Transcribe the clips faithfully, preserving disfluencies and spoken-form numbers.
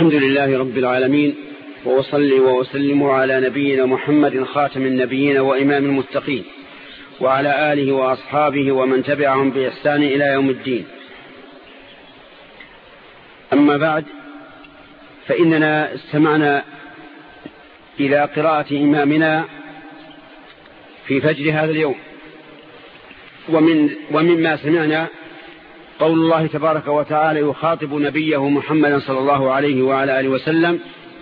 الحمد لله رب العالمين، وأصلي وأسلم على نبينا محمد خاتم النبيين وإمام المتقين، وعلى آله وأصحابه ومن تبعهم بإحسان إلى يوم الدين. أما بعد، فإننا استمعنا إلى قراءة إمامنا في فجر هذا اليوم، ومن ومما سمعنا قول الله تبارك وتعالى يخاطب نبيه محمد صلى الله عليه وعلى آله وسلم: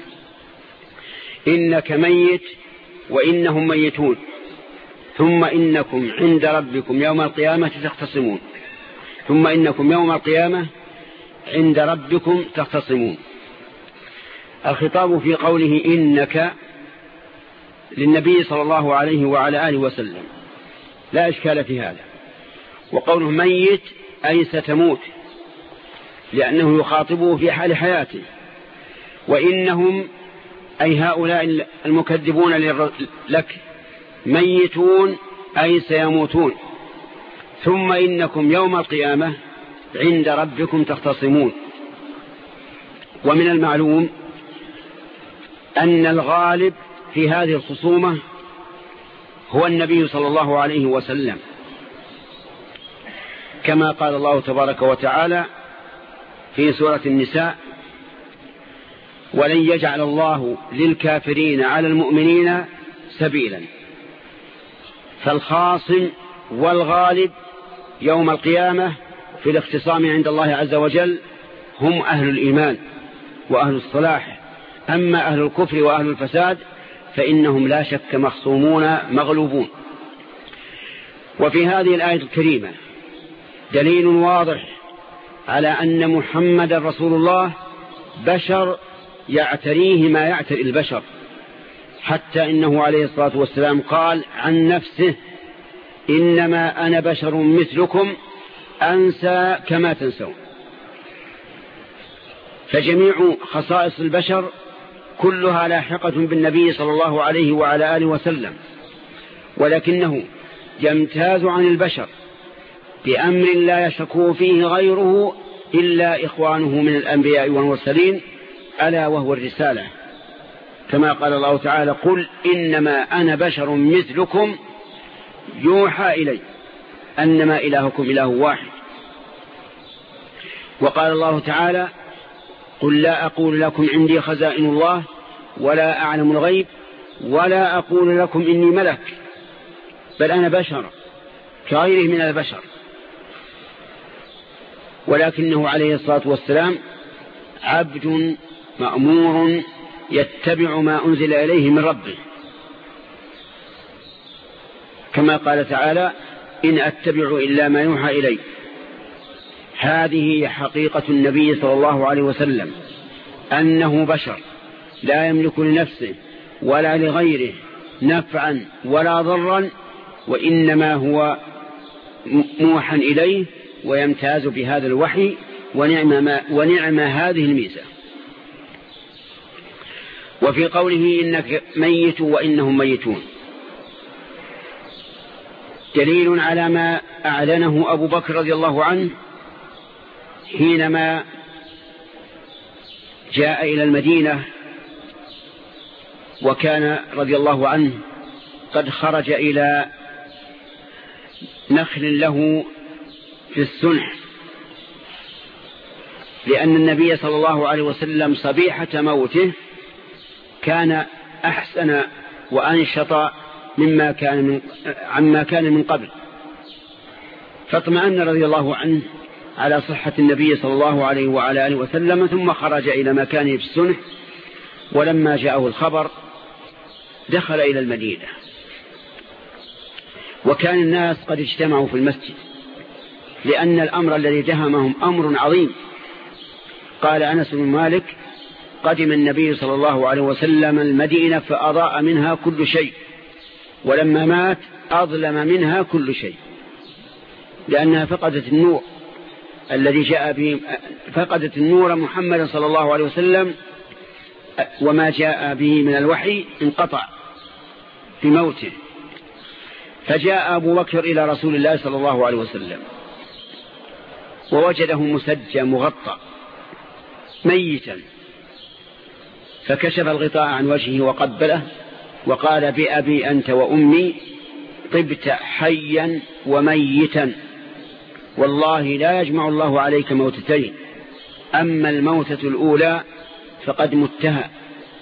إنك ميت وإنهم ميتون ثم إنكم عند ربكم يوم القيامة تختصمون ثم إنكم يوم القيامة عند ربكم تختصمون. الخطاب في قوله إنك للنبي صلى الله عليه وعلى آله وسلم لا إشكال في هذا، وقوله ميت أي ستموت، لأنه يخاطبه في حال حياته، وإنهم أي هؤلاء المكذبون لك ميتون أي سيموتون، ثم إنكم يوم القيامة عند ربكم تختصمون. ومن المعلوم أن الغالب في هذه الخصومة هو النبي صلى الله عليه وسلم، كما قال الله تبارك وتعالى في سورة النساء: ولن يجعل الله للكافرين على المؤمنين سبيلا. فالخاصم والغالب يوم القيامة في الاختصام عند الله عز وجل هم أهل الإيمان وأهل الصلاح، أما أهل الكفر وأهل الفساد فإنهم لا شك مخصومون مغلوبون. وفي هذه الآية الكريمة دليل واضح على أن محمد رسول الله بشر يعتريه ما يعتري البشر، حتى إنه عليه الصلاة والسلام قال عن نفسه: إنما أنا بشر مثلكم أنسى كما تنسون. فجميع خصائص البشر كلها لاحقة بالنبي صلى الله عليه وعلى آله وسلم، ولكنه يمتاز عن البشر بأمر لا يشك فيه غيره إلا إخوانه من الأنبياء والمرسلين، ألا وهو الرسالة، كما قال الله تعالى: قل إنما أنا بشر مثلكم يوحى إلي أنما إلهكم إله واحد. وقال الله تعالى: قل لا أقول لكم عندي خزائن الله ولا أعلم الغيب ولا أقول لكم إني ملك، بل أنا بشر كغيره من البشر. ولكنه عليه الصلاة والسلام عبد مأمور يتبع ما أنزل إليه من ربه، كما قال تعالى: إن أتبع إلا ما يوحى إلي. هذه حقيقة النبي صلى الله عليه وسلم، أنه بشر لا يملك لنفسه ولا لغيره نفعا ولا ضرا، وإنما هو موحى إليه، ويمتاز بهذا الوحي، ونعم, ما ونعم هذه الميزة. وفي قوله إنك ميت وإنهم ميتون دليل على ما أعلنه أبو بكر رضي الله عنه حينما جاء إلى المدينة، وكان رضي الله عنه قد خرج إلى نخل له في السنح، لأن النبي صلى الله عليه وسلم صبيحة موته كان أحسن وأنشط مما كان من عما كان من قبل، فاطمأن رضي الله عنه على صحة النبي صلى الله عليه وعلى آله وسلم، ثم خرج إلى مكانه في السنح. ولما جاءه الخبر دخل إلى المدينة، وكان الناس قد اجتمعوا في المسجد، لأن الأمر الذي دهمهم أمر عظيم. قال أنس بن مالك: قدم النبي صلى الله عليه وسلم المدينة فأضاء منها كل شيء، ولما مات أظلم منها كل شيء، لأنها فقدت النور الذي جاء به، فقدت النور محمد صلى الله عليه وسلم، وما جاء به من الوحي انقطع في موته. فجاء أبو بكر إلى رسول الله صلى الله عليه وسلم ووجده مسجى مغطى ميتا، فكشف الغطاء عن وجهه وقبله وقال بأبي أنت وأمي طبت حيا وميتا، والله لا يجمع الله عليك موتتين، أما الموتة الأولى فقد متها.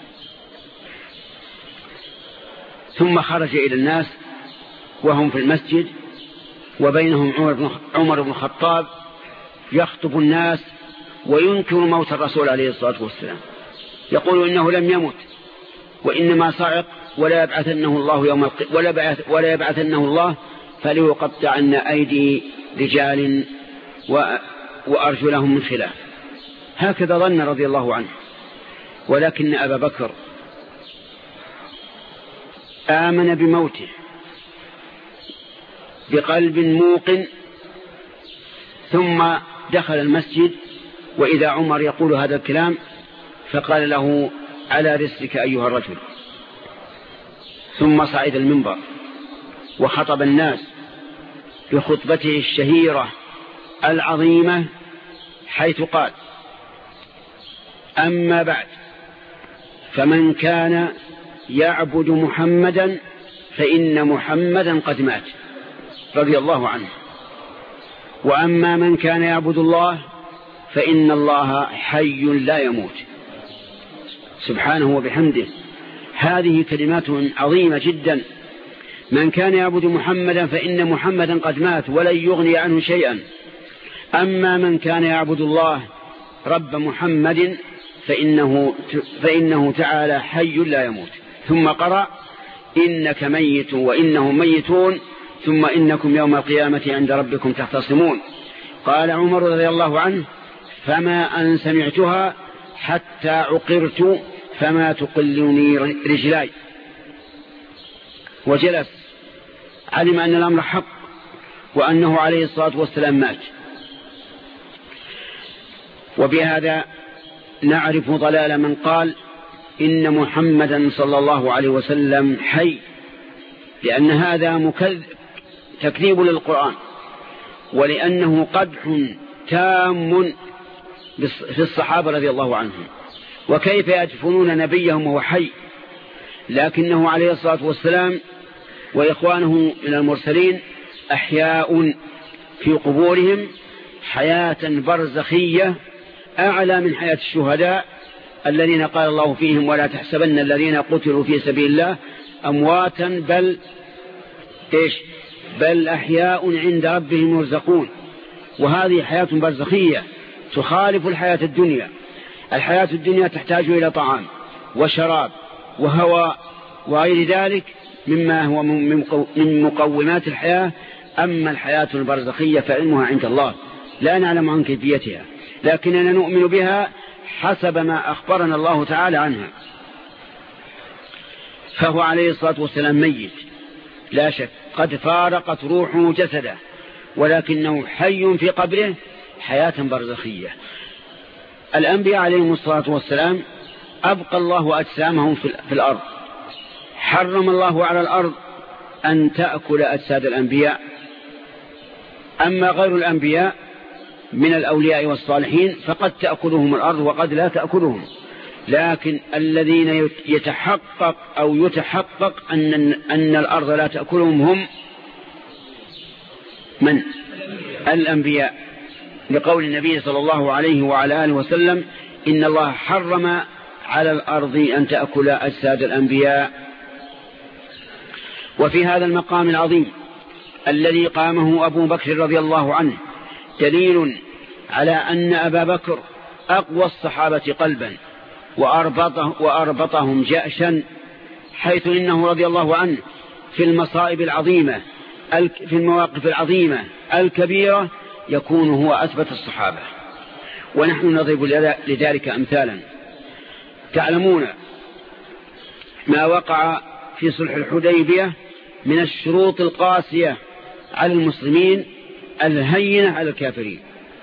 ثم خرج إلى الناس وهم في المسجد، وبينهم عمر بن الخطاب يخطب الناس وينكر موت الرسول عليه الصلاة والسلام، يقول إنه لم يمت وإنما صعق ولا يبعثنه الله يوم الق... ولا, بعث... ولا يبعثنه الله فليقطعن أيدي رجال و... وأرجلهم من خلاف. هكذا ظن رضي الله عنه. ولكن أبا بكر آمن بموته بقلب موقن، ثم دخل المسجد وإذا عمر يقول هذا الكلام فقال له على رسلك أيها الرجل، ثم صعد المنبر وخطب الناس بخطبته الشهيرة العظيمة حيث قال: أما بعد، فمن كان يعبد محمدا فإن محمدا قد مات رضي الله عنه، وأما من كان يعبد الله فإن الله حي لا يموت. سبحانه وبحمده. هذه كلمات عظيمة جدا. من كان يعبد محمدا فإن محمدا قد مات ولن يغني عنه شيئا، أما من كان يعبد الله رب محمد فإنه, فإنه تعالى حي لا يموت. ثم قرأ: إنك ميت وإنهم ميتون ثم إنكم يوم القيامة عند ربكم تختصمون. قال عمر رضي الله عنه: فما أن سمعتها حتى عقرت فما تقلني رجلاي. وجلس، علم أن الأمر حق وأنه عليه الصلاة والسلام مات. وبهذا نعرف ضلال من قال إن محمدا صلى الله عليه وسلم حي، لأن هذا مكذب تكذيب للقرآن، ولأنه قدح تام في الصحابة رضي الله عنهم. وكيف يدفنون نبيهم وهو حي؟ لكنه عليه الصلاة والسلام وإخوانه من المرسلين أحياء في قبورهم حياة برزخية أعلى من حياة الشهداء الذين قال الله فيهم: ولا تحسبن الذين قتلوا في سبيل الله أمواتا بل إيش بل أحياء عند ربهم يرزقون. وهذه حياة برزخية تخالف الحياة الدنيا. الحياة الدنيا تحتاج إلى طعام وشراب وهواء وغير ذلك مما هو من مقومات الحياة. أما الحياة البرزخية فعلمها عند الله، لا نعلم عن كيفيتها، لكننا نؤمن بها حسب ما أخبرنا الله تعالى عنها. فهو عليه الصلاة والسلام ميت لا شك، قد فارقت روحه جسده، ولكنه حي في قبره حياة برزخية. الأنبياء عليهم الصلاة والسلام أبقى الله أجسامهم في الأرض. حرم الله على الأرض أن تأكل أجساد الأنبياء. أما غير الأنبياء من الأولياء والصالحين فقد تأكلهم الأرض وقد لا تأكلهم. لكن الذين يتحقق أو يتحقق أن, أن الأرض لا تأكلهم هم من؟ الأنبياء، لقول النبي صلى الله عليه وعلى آله وسلم: إن الله حرم على الأرض أن تأكل أجساد الأنبياء. وفي هذا المقام العظيم الذي قامه أبو بكر رضي الله عنه دليل على أن أبا بكر أقوى الصحابة قلبا وأربطه وأربطهم جأشا، حيث إنه رضي الله عنه في المصائب العظيمة في المواقف العظيمة الكبيرة يكون هو أثبت الصحابة. ونحن نضرب لذلك أمثالا. تعلمون ما وقع في صلح الحديبية من الشروط القاسية على المسلمين الهينة على الكافرين.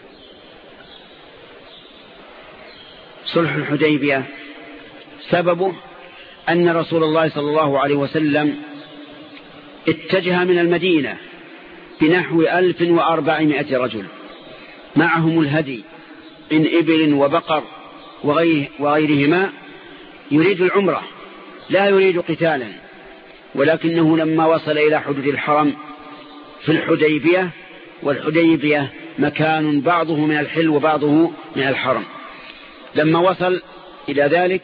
صلح الحديبية سببه أن رسول الله صلى الله عليه وسلم اتجه من المدينة بنحو ألف وأربعمائة رجل معهم الهدي من إبل وبقر وغيرهما يريد العمرة لا يريد قتالا، ولكنه لما وصل إلى حدود الحرم في الحديبية، والحديبية مكان بعضه من الحل وبعضه من الحرم، لما وصل إلى ذلك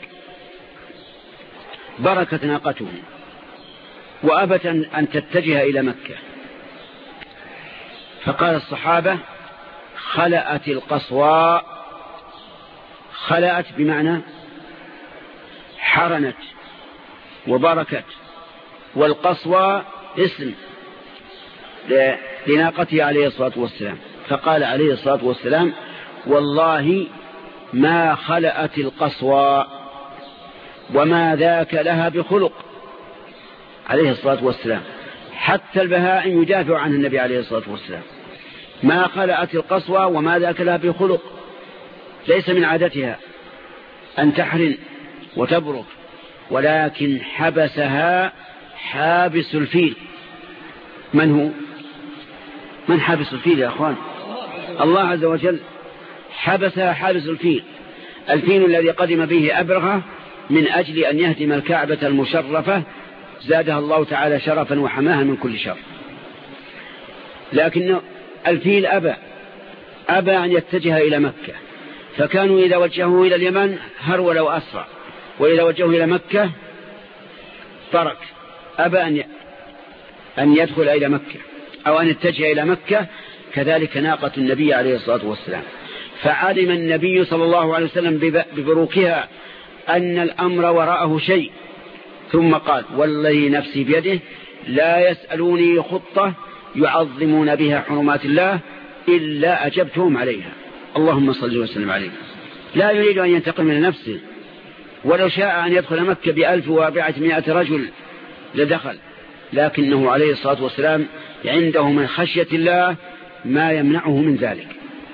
بركت ناقته وأبت أن تتجه إلى مكة، فقال الصحابة خلأت القصواء. خلأت بمعنى حرنت وبركت، والقصواء اسم لناقته عليه الصلاة والسلام. فقال عليه الصلاة والسلام والله ما خلأت القصواء وما ذاك لها بخلق عليه الصلاة والسلام. حتى البهائم يدافع عن النبي عليه الصلاة والسلام. ما خلأت القصوى وما ذاك لها بخلق، ليس من عادتها أن تحرن وتبرك، ولكن حبسها حابس الفيل. من هو؟ من حابس الفيل يا أخوان؟ الله عز وجل حبسها حابس الفيل، الفيل الذي قدم به أبرهة من أجل أن يهدم الكعبة المشرفة، زادها الله تعالى شرفا وحماها من كل شر. لكن الفيل أبى أبى أن يتجه إلى مكة، فكانوا إذا وجهوه إلى اليمن هرول وأسرع، وإذا وجهوه إلى مكة ترك، أبى أن أن يدخل إلى مكة أو أن يتجه إلى مكة. كذلك ناقة النبي عليه الصلاة والسلام، فعلم النبي صلى الله عليه وسلم ببروكها أن الأمر وراءه شيء، ثم قال والذي نفسي بيده لا يسألوني خطة يعظمون بها حرمات الله إلا أجبتهم عليها. اللهم صل وسلم عليه. لا يريد أن ينتقم من نفسه، ولو شاء أن يدخل مكة بألف وأربعمائة رجل لدخل، لكنه عليه الصلاة والسلام عنده من خشية الله ما يمنعه من ذلك.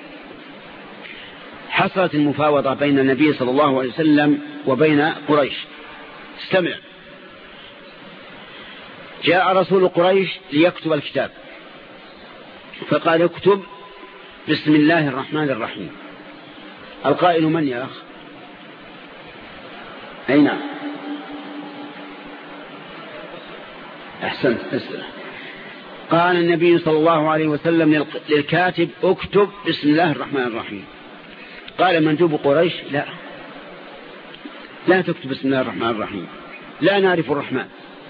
حصلت المفاوضة بين النبي صلى الله عليه وسلم وبين قريش. استمع، جاء رسول قريش ليكتب الكتاب، فقال اكتب بسم الله الرحمن الرحيم. القائل من يا أخ؟ أي نعم، أحسنت. اسمع، قال النبي صلى الله عليه وسلم للكاتب اكتب بسم الله الرحمن الرحيم. قال مندوب قريش لا لا تكتب بسم الله الرحمن الرحيم، لا نعرف الرحمن،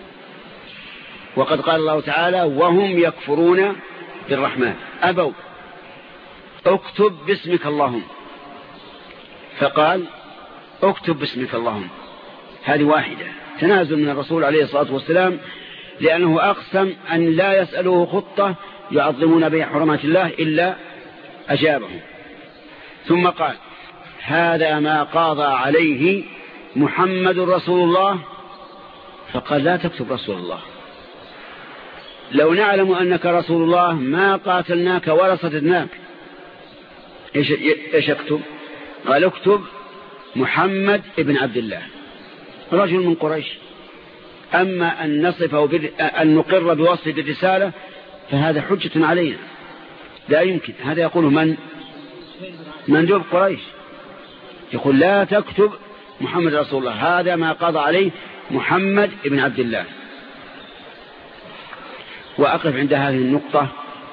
وقد قال الله تعالى وهم يكفرون بالرحمن. أبوا، اكتب باسمك اللهم. فقال اكتب باسمك اللهم. هذه واحدة، تنازل من الرسول عليه الصلاة والسلام، لأنه أقسم أن لا يسأله خطة يعظمون بها حرمات الله إلا أجابهم. ثم قال هذا ما قاضى عليه محمد رسول الله. فقال لا تكتب رسول الله، لو نعلم أنك رسول الله ما قاتلناك ولا صددناك. إيش, إيش اكتب؟ قال اكتب محمد ابن عبد الله، رجل من قريش. أما أن نصفه أن نقر بوصفه بالرسالة فهذا حجة علينا، لا يمكن. هذا يقوله من؟ مندوب قريش، يقول لا تكتب محمد رسول الله، هذا ما قضى عليه محمد ابن عبد الله. وأقف عند هذه النقطة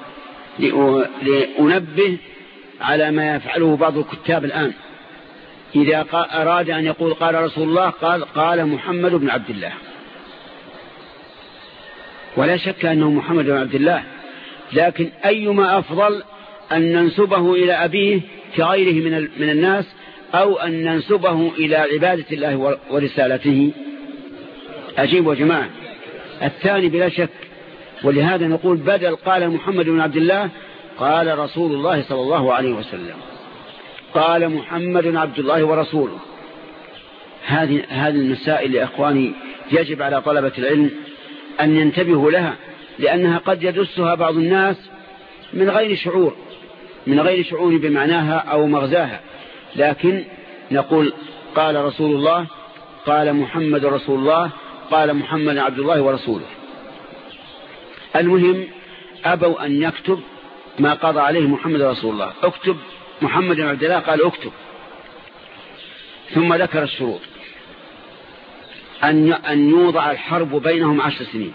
لأنبه على ما يفعله بعض الكتاب الآن. إذا أراد أن يقول قال رسول الله قال قال محمد بن عبد الله، ولا شك أنه محمد بن عبد الله، لكن أيما أفضل أن ننسبه إلى أبيه كغيره من من الناس، أو أن ننسبه إلى عبادة الله ورسالته؟ أجيب يا جماعة، الثاني بلا شك. ولهذا نقول بدل قال محمد بن عبد الله قال رسول الله صلى الله عليه وسلم، قال محمد عبد الله ورسوله. هذه هذه المسائل يا أخواني يجب على طلبة العلم أن ينتبهوا لها، لأنها قد يدسها بعض الناس من غير شعور من غير شعور بمعناها أو مغزاها. لكن نقول قال رسول الله، قال محمد رسول الله، قال محمد عبد الله ورسوله. المهم أبوا أن يكتب ما قضى عليه محمد رسول الله، اكتب محمد عبد الله. قال اكتب، ثم ذكر الشروط. أن يوضع الحرب بينهم عشر سنين،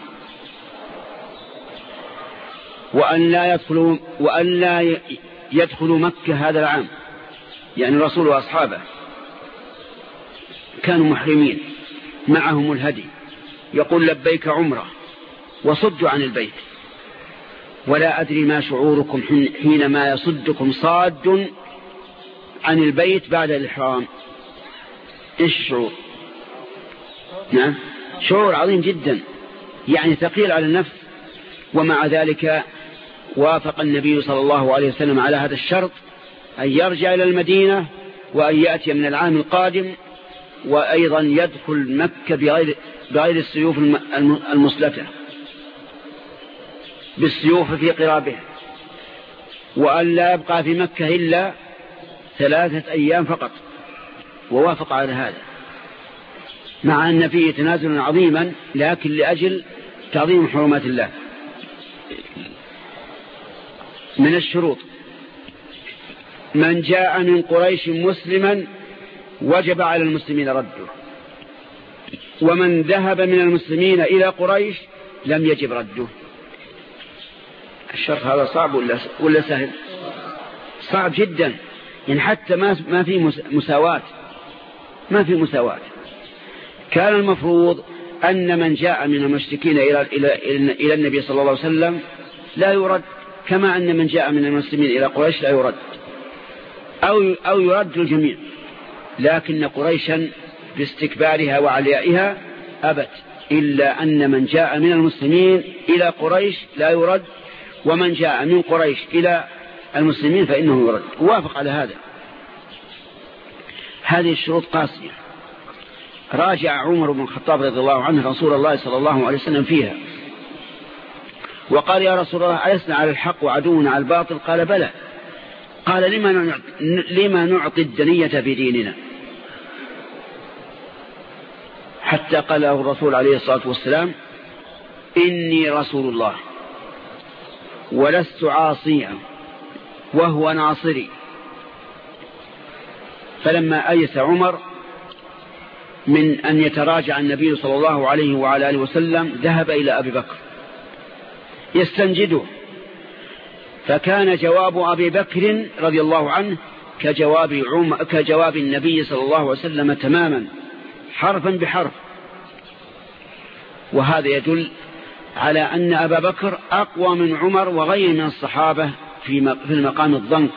وأن لا يدخلوا وأن لا يدخلوا مكة هذا العام، يعني الرسول وأصحابه كانوا محرمين معهم الهدي، يقول لبيك عمره وصدوا عن البيت، ولا أدري ما شعوركم حينما يصدكم صاد عن البيت بعد الإحرام. إيش الشعور؟ نعم، شعور عظيم جدا، يعني ثقيل على النفس. ومع ذلك وافق النبي صلى الله عليه وسلم على هذا الشرط، أن يرجع إلى المدينة وأن يأتي من العام القادم، وأيضا يدخل مكة بغير, بغير السيوف المسلتة، بالسيوف في قرابه، وأن لا يبقى في مكة إلا ثلاثة أيام فقط، ووافق على هذا، مع أن فيه تنازلا عظيما، لكن لأجل تعظيم حرمات الله. من الشروط: من جاء من قريش مسلما وجب على المسلمين رده، ومن ذهب من المسلمين إلى قريش لم يجب رده. الشرط هذا صعب ولا ولا سهل؟ صعب جدا، يعني حتى ما ما في مساواة، ما في مساواة. كان المفروض أن من جاء من المشركين إلى إلى إلى النبي صلى الله عليه وسلم لا يرد، كما أن من جاء من المسلمين إلى قريش لا يرد، أو أو يرد الجميع. لكن قريشا باستكبارها وعليائها أبت، إلا أن من جاء من المسلمين إلى قريش لا يرد، ومن جاء من قريش إلى المسلمين فإنه يرد. وافق على هذا. هذه الشروط قاسية، راجع عمر بن الخطاب رضي الله عنه رسول الله صلى الله عليه وسلم فيها، وقال: يا رسول الله، ألسنا على الحق وعدونا على الباطل؟ قال: بلى. قال: لما لما نعطي الدنية في ديننا؟ حتى قال له الرسول عليه الصلاة والسلام: إني رسول الله ولست عاصيا وهو ناصري. فلما أيس عمر من أن يتراجع النبي صلى الله عليه وعلى آله وسلم ذهب إلى أبي بكر يستنجده، فكان جواب أبي بكر رضي الله عنه كجواب, عم كجواب النبي صلى الله عليه وسلم تماما، حرفا بحرف. وهذا يدل على أن أبا بكر أقوى من عمر وغير من الصحابة في المقام الضنك،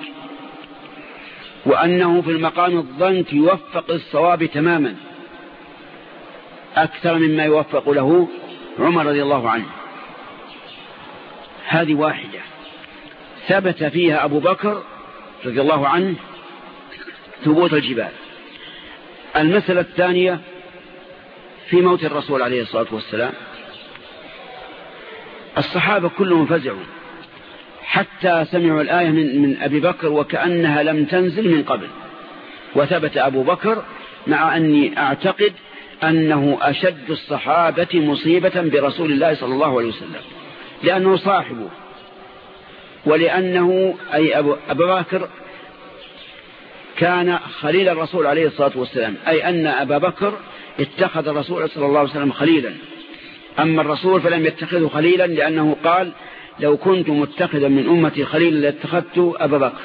وأنه في المقام الضنك يوفق الصواب تماما أكثر مما يوفق له عمر رضي الله عنه. هذه واحدة ثبت فيها أبو بكر رضي الله عنه ثبوت الجبال. المسألة الثانية في موت الرسول عليه الصلاة والسلام، الصحابة كلهم فزعوا حتى سمعوا الآية من, من أبي بكر وكأنها لم تنزل من قبل. وثبت أبو بكر، مع أني أعتقد أنه أشد الصحابة مصيبة برسول الله صلى الله عليه وسلم، لأنه صاحبه، ولأنه أي أبو, أبو بكر كان خليل الرسول عليه الصلاة والسلام، أي أن أبا بكر اتخذ الرسول صلى الله عليه وسلم خليلا، أما الرسول فلم يتخذه خليلا، لأنه قال: لو كنت متخذا من أمتي خليلا لاتخذت أبا بكر.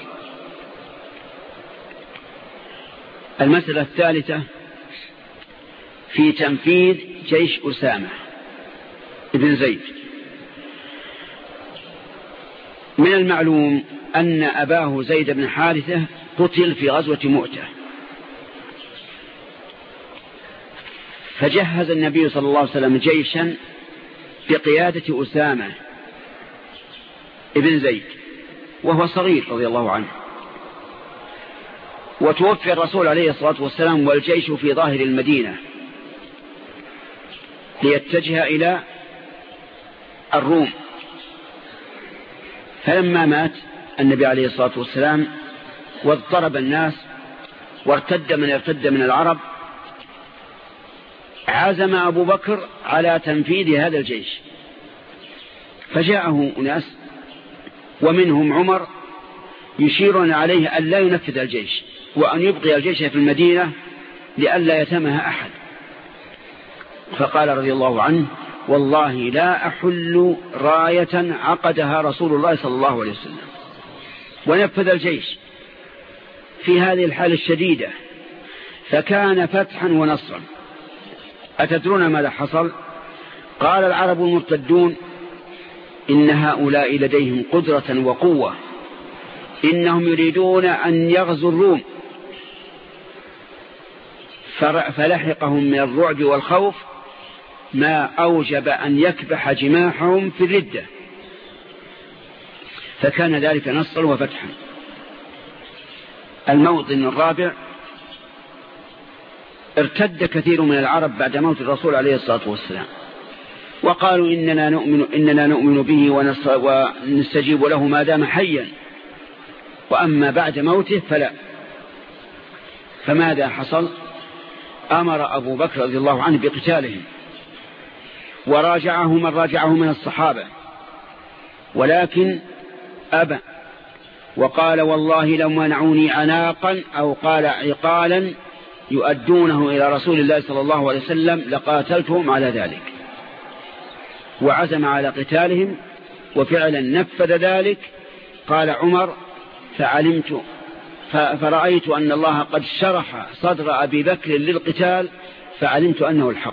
المسألة الثالثة في تنفيذ جيش أسامة بن زيد. من المعلوم أن أباه زيد بن حارثة قتل في غزوة مؤتة، فجهز النبي صلى الله عليه وسلم جيشا بقيادة أسامة ابن زيد وهو صغير رضي الله عنه. وتوفي الرسول عليه الصلاة والسلام والجيش في ظاهر المدينة ليتجه إلى الروم. فلما مات النبي عليه الصلاة والسلام واضطرب الناس وارتد من ارتد من العرب، عزم أبو بكر على تنفيذ هذا الجيش، فجاءه أناس ومنهم عمر يشيرون عليه أن لا ينفذ الجيش وأن يبقي الجيش في المدينة لئلا يتمها أحد. فقال رضي الله عنه: والله لا أحل راية عقدها رسول الله صلى الله عليه وسلم. ونفذ الجيش في هذه الحالة الشديدة، فكان فتحا ونصرا. أتدرون ماذا حصل؟ قال العرب المرتدون: إن هؤلاء لديهم قدرة وقوة، إنهم يريدون أن يغزوا الروم. فلحقهم من الرعب والخوف ما أوجب أن يكبح جماحهم في الردة، فكان ذلك نصرا وفتحا. الموطن الرابع: ارتد كثير من العرب بعد موت الرسول عليه الصلاة والسلام، وقالوا إننا نؤمن, إننا نؤمن به ونستجيب له ما دام حيا، وأما بعد موته فلا. فماذا حصل؟ أمر أبو بكر رضي الله عنه بقتالهم، وراجعه من راجعه من الصحابة، ولكن أبى، وقال: والله لو منعوني عناقا أو قال عقالا يؤدونه إلى رسول الله صلى الله عليه وسلم لقاتلتهم على ذلك. وعزم على قتالهم، وفعلا نفذ ذلك. قال عمر: فعلمت فرأيت أن الله قد شرح صدر أبي بكر للقتال، فعلمت أنه الحق.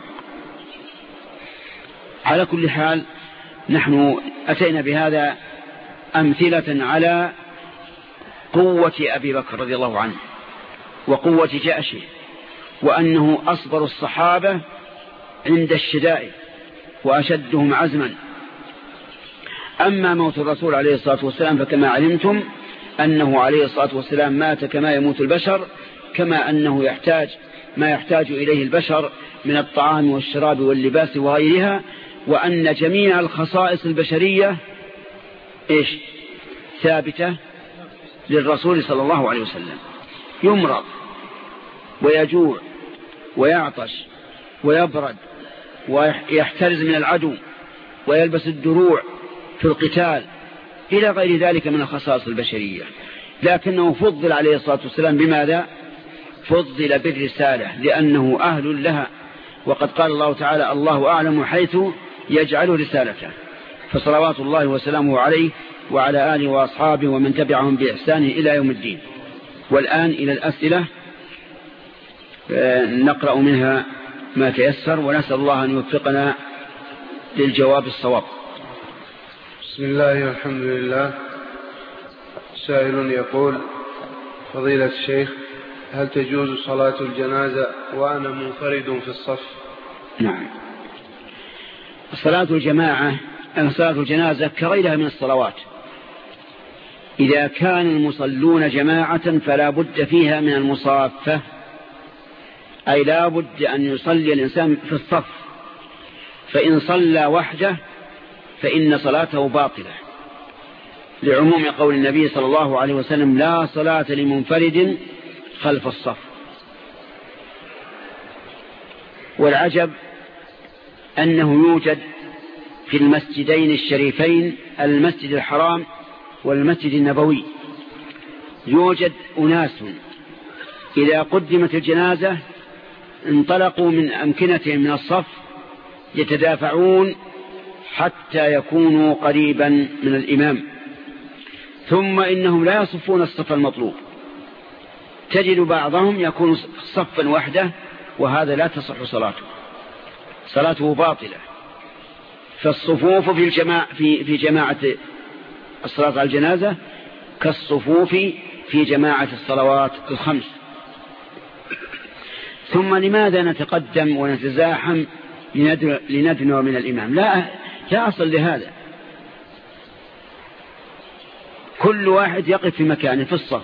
على كل حال، نحن أتينا بهذا أمثلة على قوة أبي بكر رضي الله عنه وقوة جأشه، وأنه أصبر الصحابة عند الشدائد وأشدهم عزما. أما موت الرسول عليه الصلاة والسلام فكما علمتم أنه عليه الصلاة والسلام مات كما يموت البشر، كما أنه يحتاج ما يحتاج إليه البشر من الطعام والشراب واللباس وغيرها، وأن جميع الخصائص البشرية إيش ثابتة للرسول صلى الله عليه وسلم. يمرض ويجوع ويعطش ويبرد ويحترز من العدو ويلبس الدروع في القتال إلى غير ذلك من الخصائص البشرية، لكنه فضل عليه الصلاة والسلام بماذا؟ فضل بالرسالة، لأنه أهل لها. وقد قال الله تعالى: الله أعلم حيث يجعل رسالته. فصلوات الله وسلامه عليه وعلى آله وأصحابه ومن تبعهم بإحسان إلى يوم الدين. والآن إلى الأسئلة، نقرأ منها ما تيسر، ونسأل الله أن يوفقنا للجواب الصواب. بسم الله والحمد لله. سائل يقول: فضيلة الشيخ، هل تجوز صلاة الجنازة وأنا منفرد في الصف؟ نعم، صلاة الجماعة أن صلاة الجنازة كغيرها من الصلوات، إذا كان المصلون جماعة فلا بد فيها من المصافة، أي لا بد أن يصلي الإنسان في الصف، فإن صلى وحده فإن صلاته باطلة، لعموم قول النبي صلى الله عليه وسلم: لا صلاة لمنفرد خلف الصف. والعجب أنه يوجد في المسجدين الشريفين، المسجد الحرام والمسجد النبوي، يوجد أناس إذا قدمت الجنازة انطلقوا من أمكنتهم من الصف يتدافعون حتى يكونوا قريبا من الإمام، ثم إنهم لا يصفون الصف المطلوب، تجد بعضهم يكون صفا وحده، وهذا لا تصح صلاته، صلاته باطلة. فالصفوف في الجماعة في في جماعة الصلاة على الجنازة كالصفوف في جماعة الصلوات الخمس. ثم لماذا نتقدم ونتزاحم لندنو من الإمام؟ لا لا أصل لهذا، كل واحد يقف في مكانه في الصف،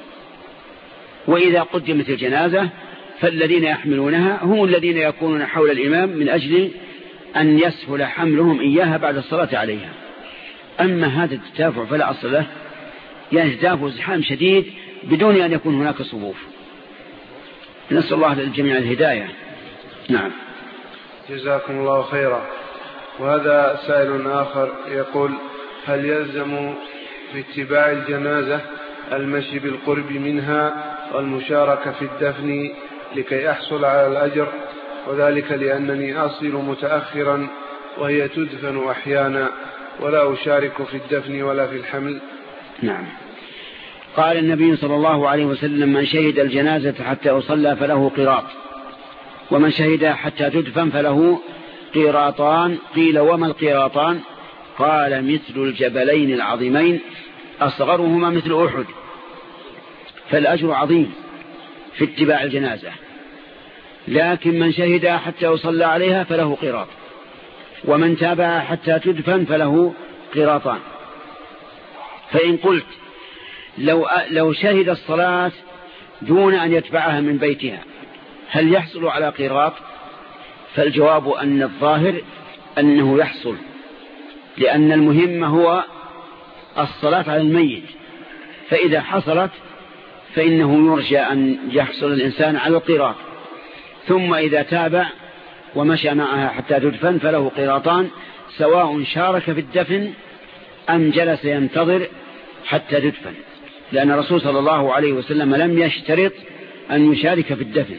وإذا قدمت الجنازة فالذين يحملونها هم الذين يكونون حول الإمام من أجل أن يسهل حملهم إياها بعد الصلاة عليها. أما هذا التدافع فلا أصل له، يعني تدافع زحام شديد بدون أن يكون هناك صفوف. نسأل الله للجميع الهداية. نعم، جزاكم الله خيرا. وهذا سائل آخر يقول: هل يلزم في اتباع الجنازة المشي بالقرب منها والمشاركة في الدفن لكي أحصل على الأجر، وذلك لأنني أصل متأخرا وهي تدفن أحيانا ولا أشارك في الدفن ولا في الحمل. نعم. قال النبي صلى الله عليه وسلم: من شهد الجنازة حتى أصلى فله قيراط، ومن شهدها حتى تدفن فله قيراطان. قيل: وما القيراطان؟ قال: مثل الجبلين العظيمين أصغرهما مثل أحد. فالأجر عظيم في اتباع الجنازة، لكن من شهدها حتى يصلى عليها فله قيراط، ومن تابعها حتى تدفن فله قيراطان. فإن قلت لو, لو شهد الصلاة دون أن يتبعها من بيتها هل يحصل على قيراط؟ فالجواب أن الظاهر أنه يحصل، لأن المهم هو الصلاة على الميت، فإذا حصلت فإنه يرجى أن يحصل الإنسان على القيراط. ثم إذا تابع ومشى معها حتى تدفن فله قيراطان، سواء شارك في الدفن أم جلس ينتظر حتى تدفن، لأن الرسول صلى الله عليه وسلم لم يشترط أن يشارك في الدفن.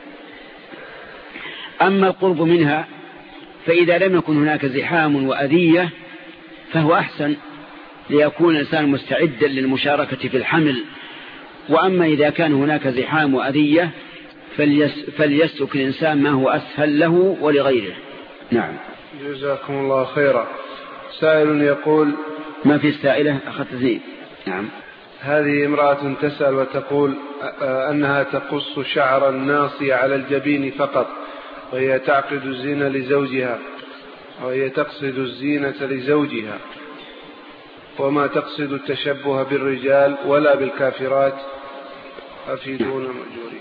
أما القرب منها فإذا لم يكن هناك زحام وأذية فهو أحسن، ليكون الإنسان مستعدا للمشاركة في الحمل. وأما إذا كان هناك زحام وأذية فليس فليسلك الإنسان ما هو أسهل له ولغيره. نعم. جزاكم الله خيرا. سائل يقول: ما في السائلة أخذت زين. نعم. هذه امرأة تسأل وتقول أنها تقص شعر الناصية على الجبين فقط، وهي تعقد الزينة لزوجها، وهي تقصد الزينة لزوجها، وما تقصد التشبه بالرجال ولا بالكافرات، أفيدون مأجورين.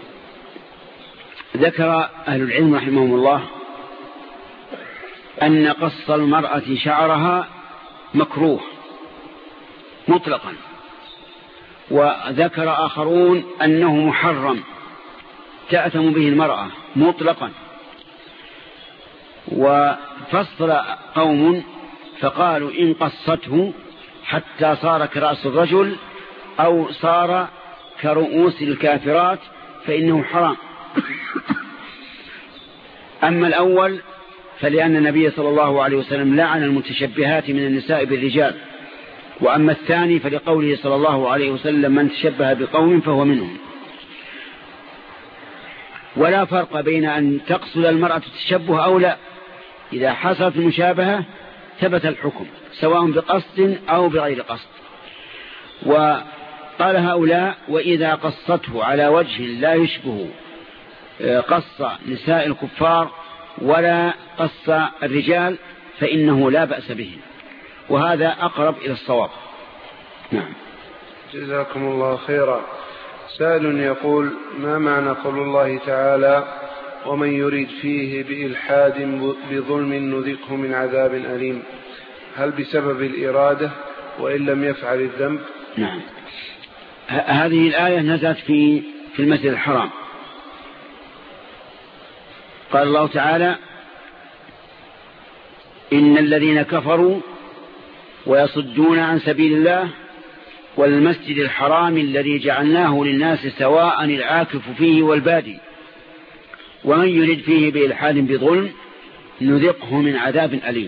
ذكر أهل العلم رحمهم الله أن قص المرأة شعرها مكروه مطلقا، وذكر آخرون أنه محرم تأثم به المرأة مطلقا. وفصل قوم فقالوا: إن قصته حتى صار كرأس الرجل أو صار كرؤوس الكافرات فإنه حرام. أما الأول فلأن النبي صلى الله عليه وسلم لعن المتشبهات من النساء بالرجال، وأما الثاني فلقوله صلى الله عليه وسلم: من تشبه بقوم فهو منهم. ولا فرق بين أن تقصد المرأة التشبه أو لا، إذا حصلت المشابهة ثبت الحكم سواء بقصد أو بغير قصد. وقال هؤلاء: وإذا قصته على وجه لا يشبه قص نساء الكفار ولا قص الرجال فإنه لا بأس به، وهذا أقرب إلى الصواب. نعم. جزاكم الله خيرا. سائل يقول: ما معنى قول الله تعالى: ومن يريد فيه بإلحاد بظلم نذقه من عذاب أليم؟ هل بسبب الإرادة وإن لم يفعل الذنب؟ نعم. هذه الآية نزلت في في المسجد الحرام. قال الله تعالى: إن الذين كفروا ويصدون عن سبيل الله والمسجد الحرام الذي جعلناه للناس سواء العاكف فيه والبادي ومن يرد فيه بإلحاد بظلم نذقه من عذاب أليم.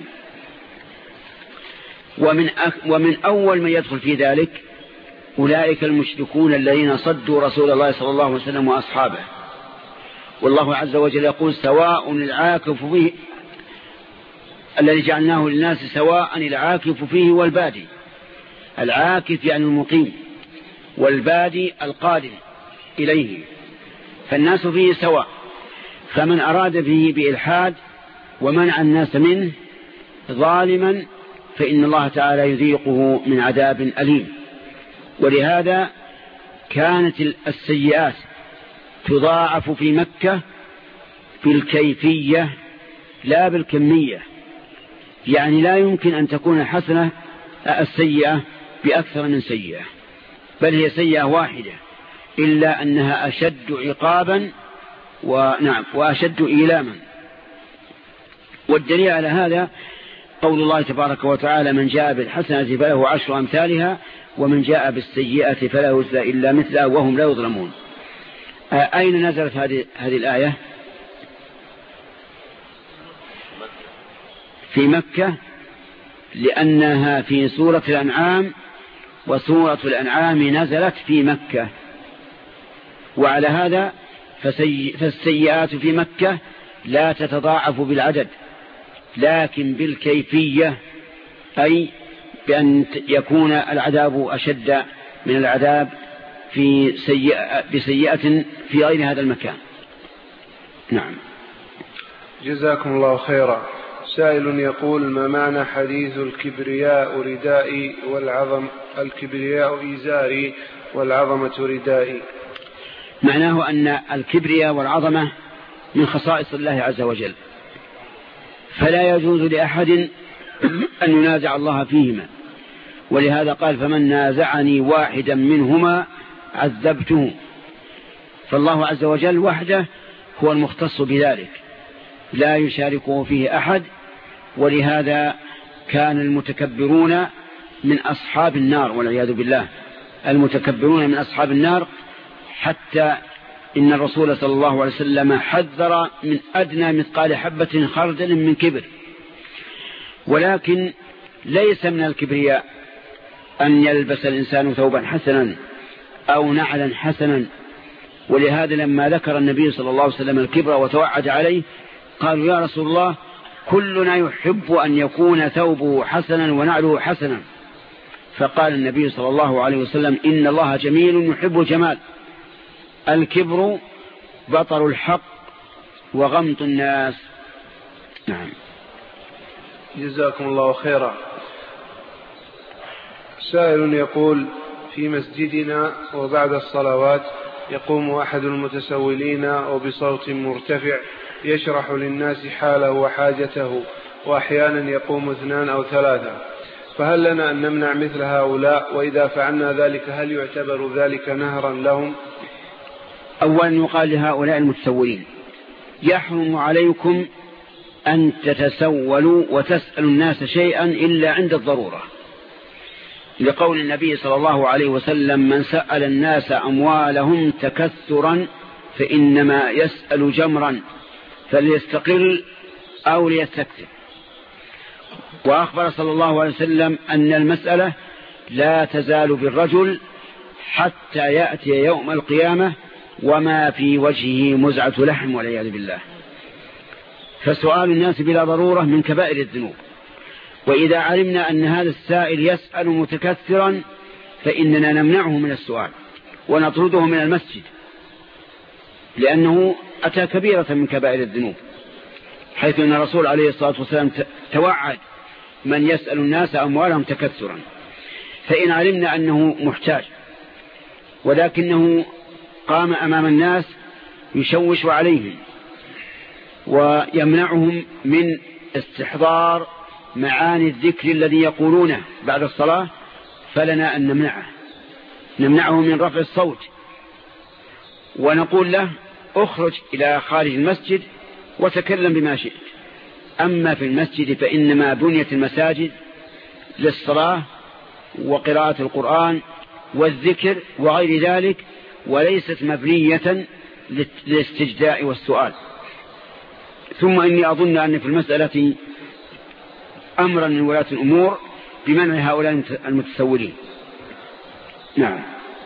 ومن, ومن أول من يدخل في ذلك أولئك المشركون الذين صدوا رسول الله صلى الله عليه وسلم وأصحابه. والله عز وجل يقول: سواء العاكف فيه الذي جعلناه للناس سواء العاكف فيه والبادي. العاكف يعني المقيم، والبادي القادم إليه، فالناس فيه سواء. فمن أراد فيه بإلحاد ومنع الناس منه ظالما فإن الله تعالى يذيقه من عذاب أليم. ولهذا كانت السيئات تضاعف في مكة بالكيفية لا بالكمية، يعني لا يمكن أن تكون حسنة السيئة بأكثر من سيئة، بل هي سيئة واحدة، إلا أنها أشد عقابا ونعم وأشد إيلاما. والدليل على هذا قول الله تبارك وتعالى: من جاء بالحسنة فله عشر أمثالها ومن جاء بالسيئة فلا يجزى إلا مثلها وهم لا يظلمون. أين نزلت هذه هذه الآية؟ في مكة لأنها في سورة الأنعام، وسورة الأنعام نزلت في مكة، وعلى هذا فالسيئات في مكة لا تتضاعف بالعدد لكن بالكيفية، أي بأن يكون العذاب أشد من العذاب في سيئة بسيئة في غير هذا المكان. نعم. جزاكم الله خيرا. سائل يقول: ما معنى حديث الكبرياء ردائي والعظم الكبرياء إزاري والعظمة ردائي؟ معناه أن الكبرياء والعظمة من خصائص الله عز وجل، فلا يجوز لأحد أن ينازع الله فيهما، ولهذا قال: فمن نازعني واحدا منهما عذبته. فالله عز وجل وحده هو المختص بذلك، لا يشاركه فيه أحد، ولهذا كان المتكبرون من أصحاب النار والعياذ بالله، المتكبرون من أصحاب النار، حتى إن الرسول صلى الله عليه وسلم حذر من أدنى مثقال حبة خردل من كبر. ولكن ليس من الكبرياء أن يلبس الإنسان ثوبا حسنا أو نعلا حسنا، ولهذا لما ذكر النبي صلى الله عليه وسلم الكبر وتوعد عليه قالوا: يا رسول الله، كلنا يحب أن يكون ثوبه حسنا ونعله حسنا. فقال النبي صلى الله عليه وسلم: إن الله جميل يحب الجمال. الكبر بطر الحق وغمط الناس. نعم. جزاكم الله خيرا. سائل يقول: في مسجدنا وبعد الصلوات يقوم أحد المتسولين وبصوت مرتفع يشرح للناس حاله وحاجته، وأحيانا يقوم اثنان أو ثلاثة، فهل لنا أن نمنع مثل هؤلاء؟ وإذا فعلنا ذلك هل يعتبر ذلك نهرا لهم؟ أولا يقال لهؤلاء المتسولين: يحرم عليكم أن تتسولوا وتسألوا الناس شيئا إلا عند الضرورة، لقول النبي صلى الله عليه وسلم: من سأل الناس أموالهم تكثرا فإنما يسأل جمرا فليستقل أو ليستكثر. وأخبر صلى الله عليه وسلم أن المسألة لا تزال بالرجل حتى يأتي يوم القيامة وما في وجهه مزعة لحم والعياذ بالله. فسؤال الناس بلا ضرورة من كبائر الذنوب. وإذا علمنا أن هذا السائل يسأل متكثرا فإننا نمنعه من السؤال ونطرده من المسجد، لأنه أتى كبيرة من كبائر الذنوب، حيث أن الرسول عليه الصلاة والسلام توعد من يسأل الناس أموالهم تكثرا. فإن علمنا أنه محتاج ولكنه قام أمام الناس يشوش عليهم ويمنعهم من استحضار معاني الذكر الذي يقولونه بعد الصلاة، فلنا أن نمنعه نمنعه من رفع الصوت، ونقول له: اخرج إلى خارج المسجد وتكلم بما شئت. أما في المسجد فإنما بنيت المساجد للصلاة وقراءة القرآن والذكر وغير ذلك، وليست مبنية للاستجداء والسؤال. ثم إني أظن أن في المسألة أمرا من ولاة الأمور بمنع هؤلاء المتسولين. نعم.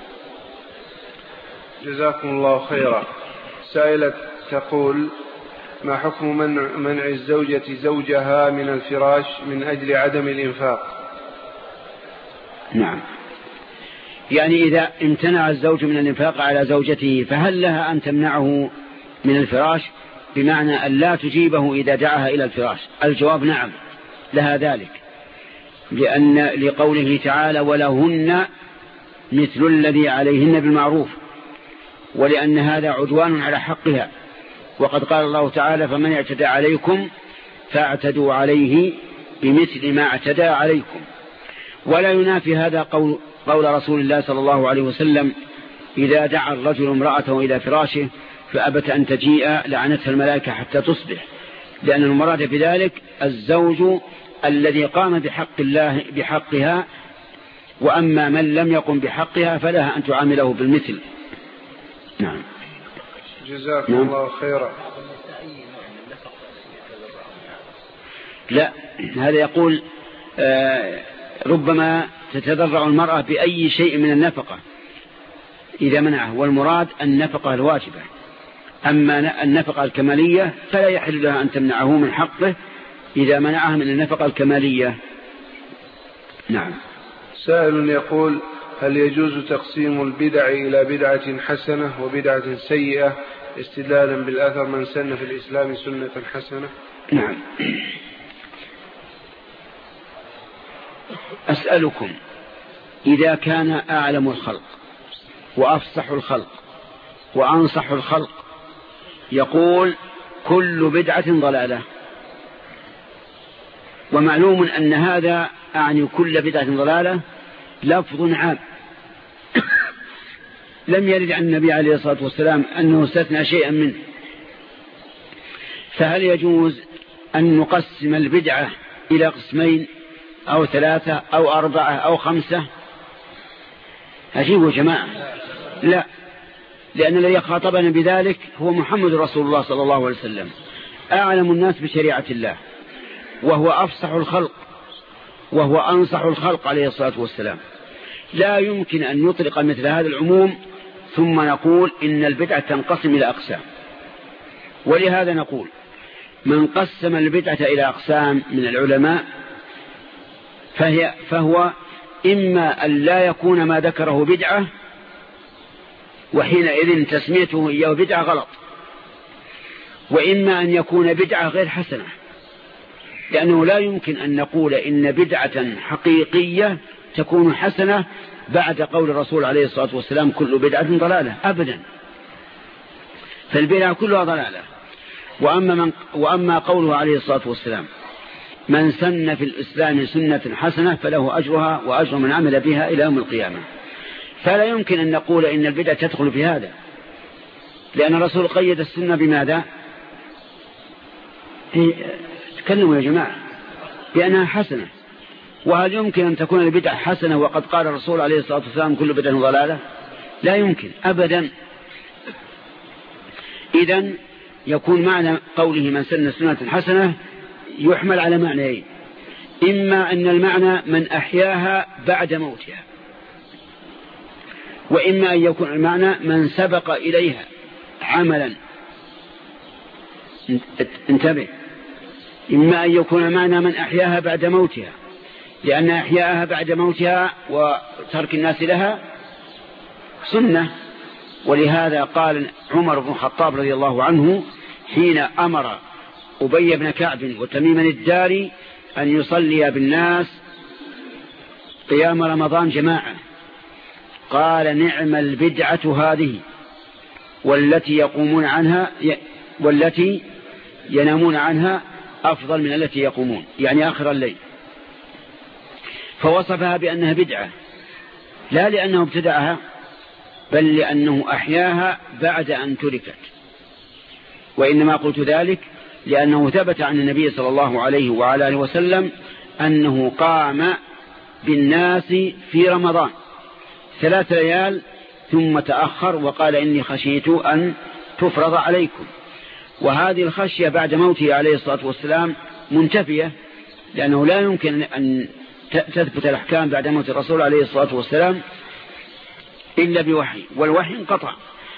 جزاكم الله خيرا. سائلة تقول: ما حكم منع, منع الزوجة زوجها من الفراش من أجل عدم الإنفاق؟ نعم، يعني إذا امتنع الزوج من الإنفاق على زوجته فهل لها أن تمنعه من الفراش، بمعنى أن لا تجيبه إذا دعاها إلى الفراش؟ الجواب: نعم، لها ذلك، لأن لقوله تعالى: ولهن مثل الذي عليهن بالمعروف، ولأن هذا عدوان على حقها. وقد قال الله تعالى: فمن اعتدى عليكم فاعتدوا عليه بمثل ما اعتدى عليكم. ولا ينافي هذا قول, قول رسول الله صلى الله عليه وسلم: إذا دعا الرجل امرأته إلى فراشه فأبت أن تجيء لعنتها الملائكة حتى تصبح، لأن المراد بذلك الزوج الذي قام بحق الله بحقها، وأما من لم يقم بحقها فلها أن تعامله بالمثل. نعم. جزاكم نعم. الله خيرا. لا، هذا يقول آه ربما تتضرع المرأة بأي شيء من النفقة إذا منعه، والمراد النفقة الواجبة. أما النفقة الكمالية فلا يحل لها أن تمنعه من حقه إذا منعها من النفقة الكمالية. نعم. سائل يقول: هل يجوز تقسيم البدع إلى بدعة حسنة وبدعة سيئة استدلالا بالأثر من سن في الإسلام سنة حسنة؟ نعم. أسألكم، إذا كان أعلم الخلق وأفصح الخلق وأنصح الخلق يقول كل بدعة ضلالة، ومعلوم أن هذا أعني كل بدعة ضلالة لفظ عام لم يرد عن النبي عليه الصلاة والسلام أنه استثنى شيئا منه، فهل يجوز أن نقسم البدعة إلى قسمين أو ثلاثة أو أربعة أو خمسة؟ أجيبوا جماعة، لا، لأن الذي خاطبنا بذلك هو محمد رسول الله صلى الله عليه وسلم، أعلم الناس بشريعة الله، وهو أفصح الخلق وهو أنصح الخلق عليه الصلاة والسلام. لا يمكن أن نطلق مثل هذا العموم ثم نقول إن البدعة تنقسم إلى أقسام. ولهذا نقول من قسم البدعة إلى أقسام من العلماء فهي فهو إما أن لا يكون ما ذكره بدعة، وحينئذ تسميته إياه بدعة غلط، وإما أن يكون بدعة غير حسنة، لأنه لا يمكن أن نقول إن بدعة حقيقية تكون حسنة بعد قول الرسول عليه الصلاة والسلام كل بدعة ضلالة، أبدا، فالبدعة كلها ضلالة. وأما, من وأما قوله عليه الصلاة والسلام من سن في الإسلام سنة حسنة فله أجرها وأجر من عمل بها إلى يوم القيامة، فلا يمكن أن نقول إن البدعة تدخل في هذا، لأن الرسول قيد السنة بماذا؟ تكلموا يا جماعة، بأنها حسنة. وهل يمكن أن تكون البدعة حسنة وقد قال الرسول عليه الصلاة والسلام كل بدعة ضلالة؟ لا يمكن أبدا. إذن يكون معنى قوله من سن سنة حسنة يحمل على معنيين: إما أن المعنى من أحياها بعد موتها، وإما أن يكون المعنى من سبق إليها عملا. انتبه، إما أن يكون المعنى من أحياها بعد موتها، لأن أحياها بعد موتها وترك الناس لها سنة. ولهذا قال عمر بن الخطاب رضي الله عنه حين أمر أبي بن كعب وتميم الداري أن يصلي بالناس قيام رمضان جماعة، قال نعم البدعة هذه والتي يقومون عنها والتي ينامون عنها أفضل من التي يقومون، يعني آخر الليل. فوصفها بأنها بدعة، لا لأنه ابتدعها بل لأنه أحياها بعد أن تركت. وإنما قلت ذلك لأنه ثبت عن النبي صلى الله عليه وعلى آله وسلم أنه قام بالناس في رمضان ثلاث ليال ثم تأخر وقال إني خشيت أن تفرض عليكم. وهذه الخشية بعد موته عليه الصلاة والسلام منتفية، لأنه لا يمكن أن تثبت الأحكام بعد موت الرسول عليه الصلاة والسلام إلا بوحي، والوحي انقطع.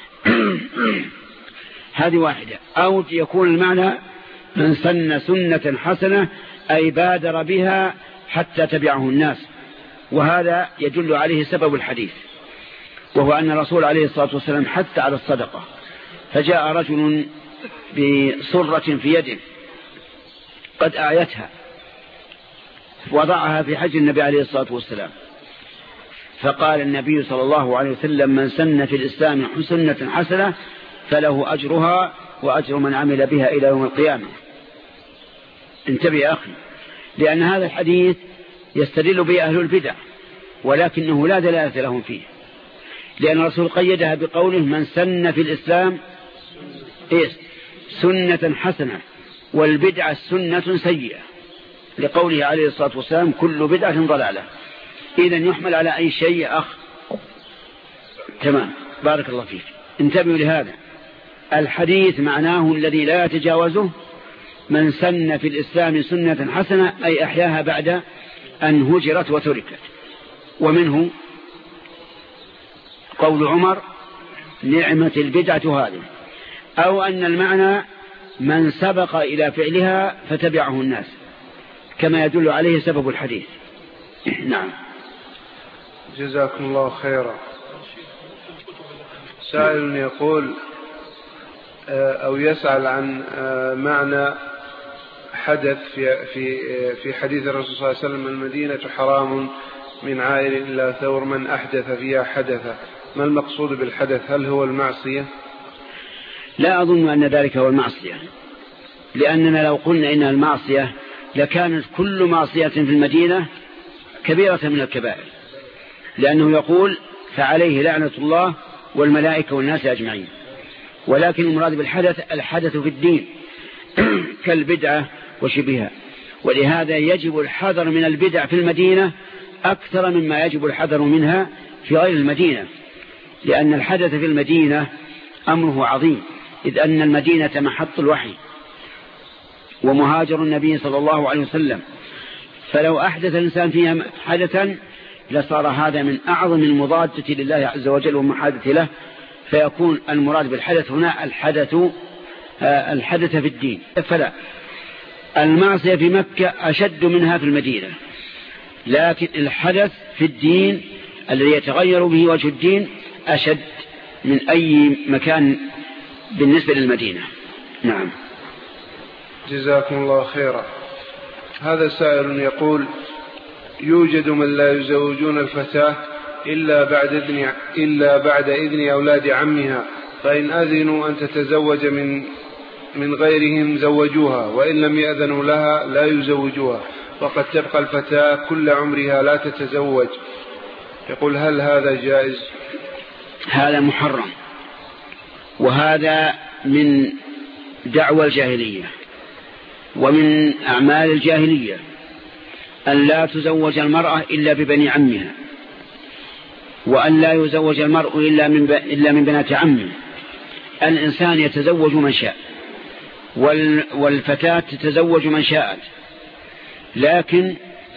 هذه واحدة. أو يكون المعنى من سن سنة حسنة أي بادر بها حتى تبعه الناس، وهذا يدل عليه سبب الحديث، وهو أن الرسول عليه الصلاة والسلام حث على الصدقة، فجاء رجل بصرة في يده قد أعيتها وضعها في حج النبي عليه الصلاة والسلام، فقال النبي صلى الله عليه وسلم من سن في الإسلام سنة حسنة فله أجرها وأجر من عمل بها إلى يوم القيامة. انتبه يا أخي، لأن هذا الحديث يستدل به أهل البدع ولكنه لا دلالة لهم فيه، لأن الرسول قيدها بقوله من سن في الإسلام إيه؟ سنة حسنة، والبدعة سنة سيئة، لقوله عليه الصلاة والسلام كل بدعة ضلالة. إذن يحمل على أي شيء يا أخ؟ تمام، بارك الله فيك. انتبهوا لهذا الحديث، معناه الذي لا يتجاوزه من سن في الإسلام سنة حسنة أي أحياها بعد أن هجرت وتركت. ومنه قول عمر نعمة البدعة هذه، أو أن المعنى من سبق إلى فعلها فتبعه الناس، كما يدل عليه سبب الحديث. نعم. جزاكم الله خيرا. سائل يقول أو يسأل عن معنى حدث في في في حديث الرسول صلى الله عليه وسلم: المدينة حرام من عائل إلا ثور من أحدث فيها حدثا. ما المقصود بالحدث؟ هل هو المعصية؟ لا أظن أن ذلك هو المعصية، لأننا لو قلنا إنها المعصية لكانت كل معصية في المدينة كبيرة من الكبائر، لأنه يقول فعليه لعنة الله والملائكة والناس أجمعين. ولكن المراد بالحدث الحدث في الدين كالبدعة وشبهها، ولهذا يجب الحذر من البدع في المدينة أكثر مما يجب الحذر منها في غير المدينة، لأن الحدث في المدينة أمره عظيم، إذ أن المدينة محط الوحي ومهاجر النبي صلى الله عليه وسلم، فلو أحدث الإنسان فيها حدثا لصار هذا من أعظم المضادة لله عز وجل ومحادثة له، فيكون المراد بالحدث هنا الحدث الحدث في الدين. فلا، المعصية في مكة أشد منها في المدينة، لكن الحدث في الدين الذي يتغير به وجه الدين أشد من أي مكان بالنسبة للمدينة. نعم. جزاكم الله خيرا. هذا سائل يقول: يوجد من لا يزوجون الفتاة إلا بعد إذن, إلا بعد إذن أولاد عمها، فإن أذنوا أن تتزوج من, من غيرهم زوجوها، وإن لم يأذنوا لها لا يزوجوها، وقد تبقى الفتاة كل عمرها لا تتزوج. يقول: هل هذا جائز؟ هذا محرم، وهذا من دعوى الجاهلية ومن أعمال الجاهلية أن لا تزوج المرأة إلا ببني عمها، وأن لا يزوج المرء إلا من, ب... إلا من بنات عمه. الإنسان يتزوج من شاء، وال... والفتاة تتزوج من شاءت، لكن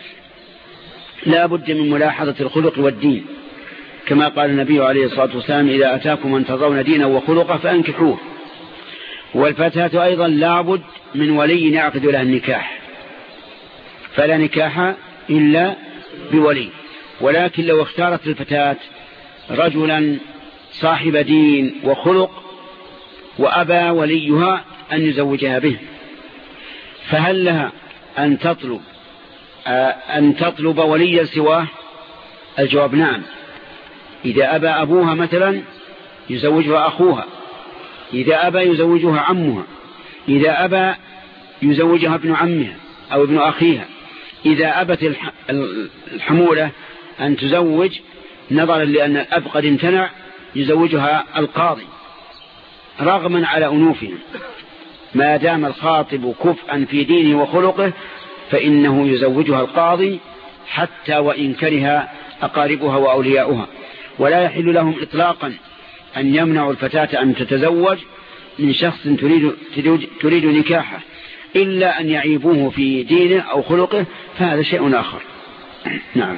لا بد من ملاحظة الخلق والدين، كما قال النبي عليه الصلاة والسلام: إذا أتاكم من ترضون دينه وخلقه فأنكحوه. والفتاة أيضا لا بد من ولي يعقد لها النكاح، فلا نكاح إلا بولي. ولكن لو اختارت الفتاة رجلا صاحب دين وخلق وأبى وليها أن يزوجها به، فهل لها أن تطلب أن تطلب وليا سواه؟ الجواب نعم. إذا أبى أبوها مثلا يزوجها أخوها، إذا أبى يزوجها عمها، إذا أبى يزوجها ابن عمها أو ابن أخيها، إذا أبت الحمولة أن تزوج نظرا لأن الأب قد امتنع يزوجها القاضي رغما على أنوفهم، ما دام الخاطب كفءا في دينه وخلقه فإنه يزوجها القاضي حتى وإن كره أقاربها وأولياؤها. ولا يحل لهم إطلاقا أن يمنعوا الفتاة أن تتزوج من شخص تريد, تريد, تريد نكاحه إلا أن يعيبوه في دينه أو خلقه، فهذا شيء آخر. نعم.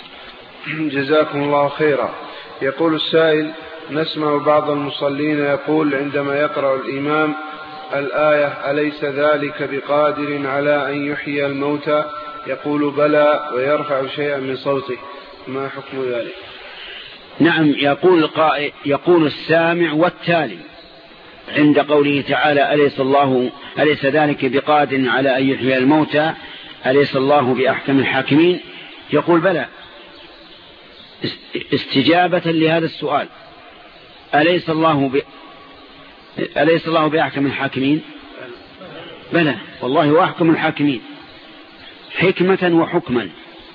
جزاكم الله خيرا. يقول السائل: نسمع بعض المصلين يقول عندما يقرأ الإمام الآية: أليس ذلك بقادر على أن يحيي الموتى، يقول بلى ويرفع شيئا من صوته، ما حكم ذلك؟ نعم، يقول القائل يقول السامع والتالي عند قوله تعالى: أليس الله أليس ذلك بقادر على أن يحيي الموتى، أليس الله بأحكم الحاكمين، يقول بلى، استجابة لهذا السؤال: أليس الله ب... أليس الله بأحكم الحاكمين؟ بلى والله هو أحكم الحاكمين حكمة وحكما،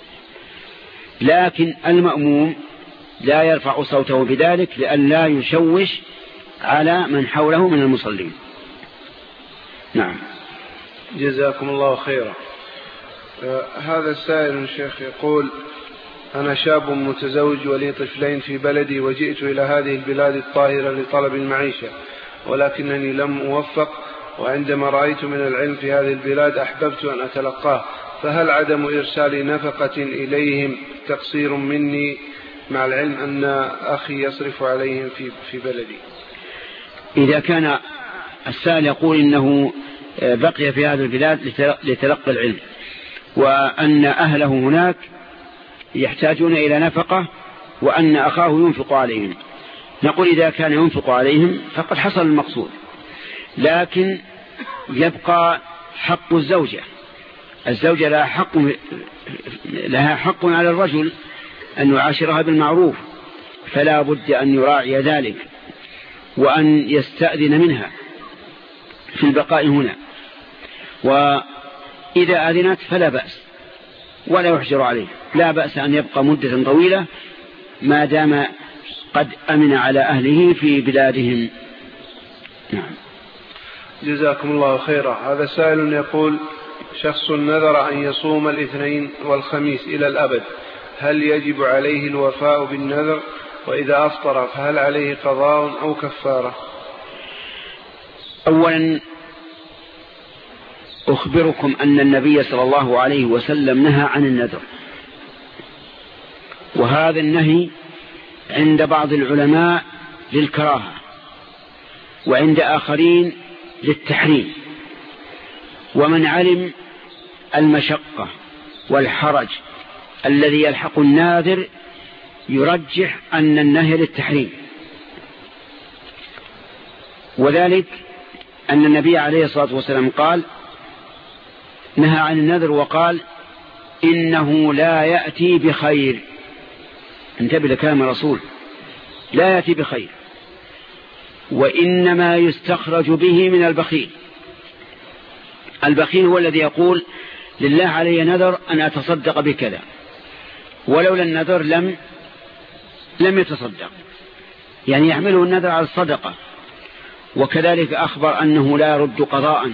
لكن المأموم لا يرفع صوته بذلك لأن لا يشوش على من حوله من المصلين. نعم. جزاكم الله خيرا. آه هذا السائل الشيخ يقول: أنا شاب متزوج ولي طفلين في بلدي، وجئت إلى هذه البلاد الطاهرة لطلب المعيشة، ولكنني لم أوفق وعندما رأيت من العلم في هذه البلاد أحببت أن أتلقاه، فهل عدم إرسال نفقة إليهم تقصير مني مع العلم أن أخي يصرف عليهم في, في بلدي؟ إذا كان السائل يقول إنه بقي في هذه البلاد لتلقى العلم وأن أهله هناك يحتاجون إلى نفقة وأن أخاه ينفق عليهم، نقول إذا كان ينفق عليهم فقد حصل المقصود، لكن يبقى حق الزوجة. الزوجة لها حق, لها حق على الرجل أن يعاشرها بالمعروف، فلا بد أن يراعي ذلك وأن يستأذن منها في البقاء هنا، وإذا أذنت فلا بأس ولا يحجر عليه، لا بأس أن يبقى مدة طويلة ما دام قد أمن على أهله في بلادهم. نعم. جزاكم الله خيرا. هذا سائل يقول: شخص نذر أن يصوم الاثنين والخميس إلى الأبد، هل يجب عليه الوفاء بالنذر؟ وإذا أفطر فهل عليه قضاء أو كفارة؟ أولا أخبركم أن النبي صلى الله عليه وسلم نهى عن النذر، وهذا النهي عند بعض العلماء للكراهة وعند آخرين للتحريم، ومن علم المشقة والحرج الذي يلحق الناذر يرجح أن النهي للتحريم، وذلك أن النبي عليه الصلاة والسلام قال نهى عن النذر وقال إنه لا يأتي بخير. انتبه لكلام الرسول، لا يأتي بخير، وإنما يستخرج به من البخيل. البخيل هو الذي يقول لله علي نذر أن أتصدق بكذا، ولولا النذر لم لم يتصدق، يعني يحمله النذر على الصدقة. وكذلك أخبر أنه لا يرد قضاء،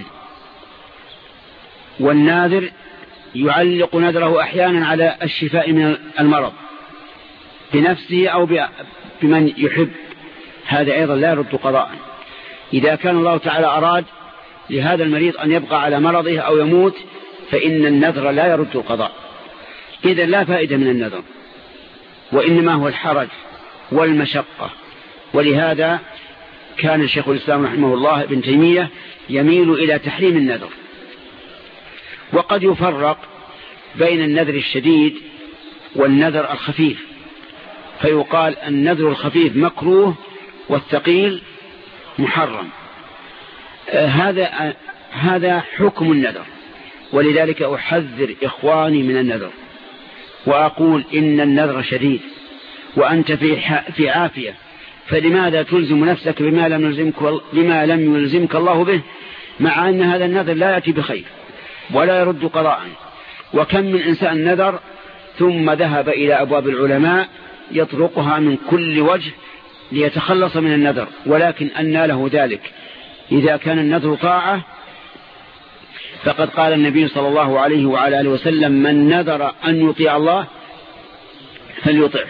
والناذر يعلق نذره أحيانا على الشفاء من المرض بنفسه أو بمن يحب، هذا أيضا لا يرد قضاء. إذا كان الله تعالى أراد لهذا المريض أن يبقى على مرضه أو يموت فإن النذر لا يرد القضاء، إذا لا فائدة من النذر، وإنما هو الحرج والمشقة. ولهذا كان شيخ الإسلام رحمه الله ابن تيمية يميل إلى تحريم النذر. وقد يفرق بين النذر الشديد والنذر الخفيف، فيقال النذر الخفيف مكروه والثقيل محرم. آه هذا هذا حكم النذر، ولذلك أحذر إخواني من النذر وأقول إن النذر شديد وأنت في في عافية، فلماذا تلزم نفسك بما لم يلزمك بما لم يلزمك الله به، مع أن هذا النذر لا يأتي بخير ولا يرد قضاء. وكم من إنسان نذر ثم ذهب إلى أبواب العلماء يطرقها من كل وجه ليتخلص من النذر، ولكن أنى له ذلك. إذا كان النذر طاعة فقد قال النبي صلى الله عليه وعلى آله وسلم من نذر أن يطيع الله فليطعه.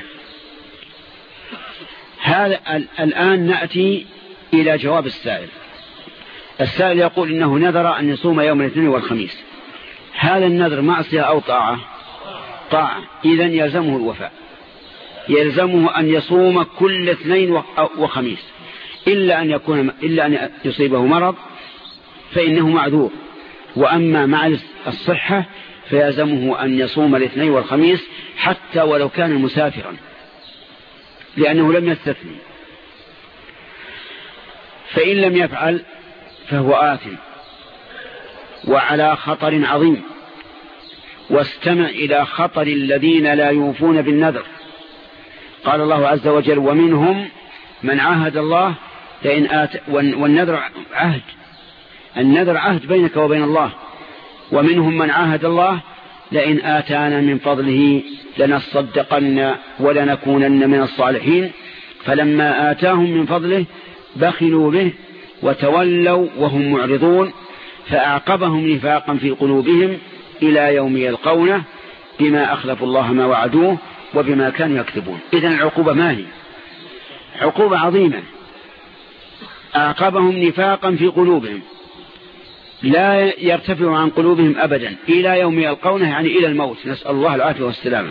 هذا الآن نأتي إلى جواب السائل. السائل يقول إنه نذر أن يصوم يوم الاثنين والخميس، هذا النذر معصية أو طاعة؟ طاعة، إذن يلزمه الوفاء، يلزمه أن يصوم كل اثنين وخميس، إلا أن يكون إلا أن يصيبه مرض فإنه معذور، وأما مع الصحة فيلزمه أن يصوم الاثنين والخميس حتى ولو كان مسافرا، لأنه لم يستثني. فإن لم يفعل فهو آثم وعلى خطر عظيم. واستمع إلى خطر الذين لا يوفون بالنذر. قال الله عز وجل ومنهم من عاهد الله لئن آت، والنذر عهد، النذر عهد بينك وبين الله. ومنهم من عاهد الله لئن آتانا من فضله لنصدقن ولنكونن من الصالحين، فلما آتاهم من فضله بخلوا به وتولوا وهم معرضون، فأعقبهم نفاقا في قلوبهم إلى يوم يلقونه بما أخلفوا الله ما وعدوه وبما كانوا يكذبون. إذن العقوبة ما هي؟ عقوبة عظيمة. أعقبهم نفاقا في قلوبهم لا يرتفع عن قلوبهم أبدا إلى يوم يلقونه، يعني إلى الموت، نسأل الله العافية والسلامة.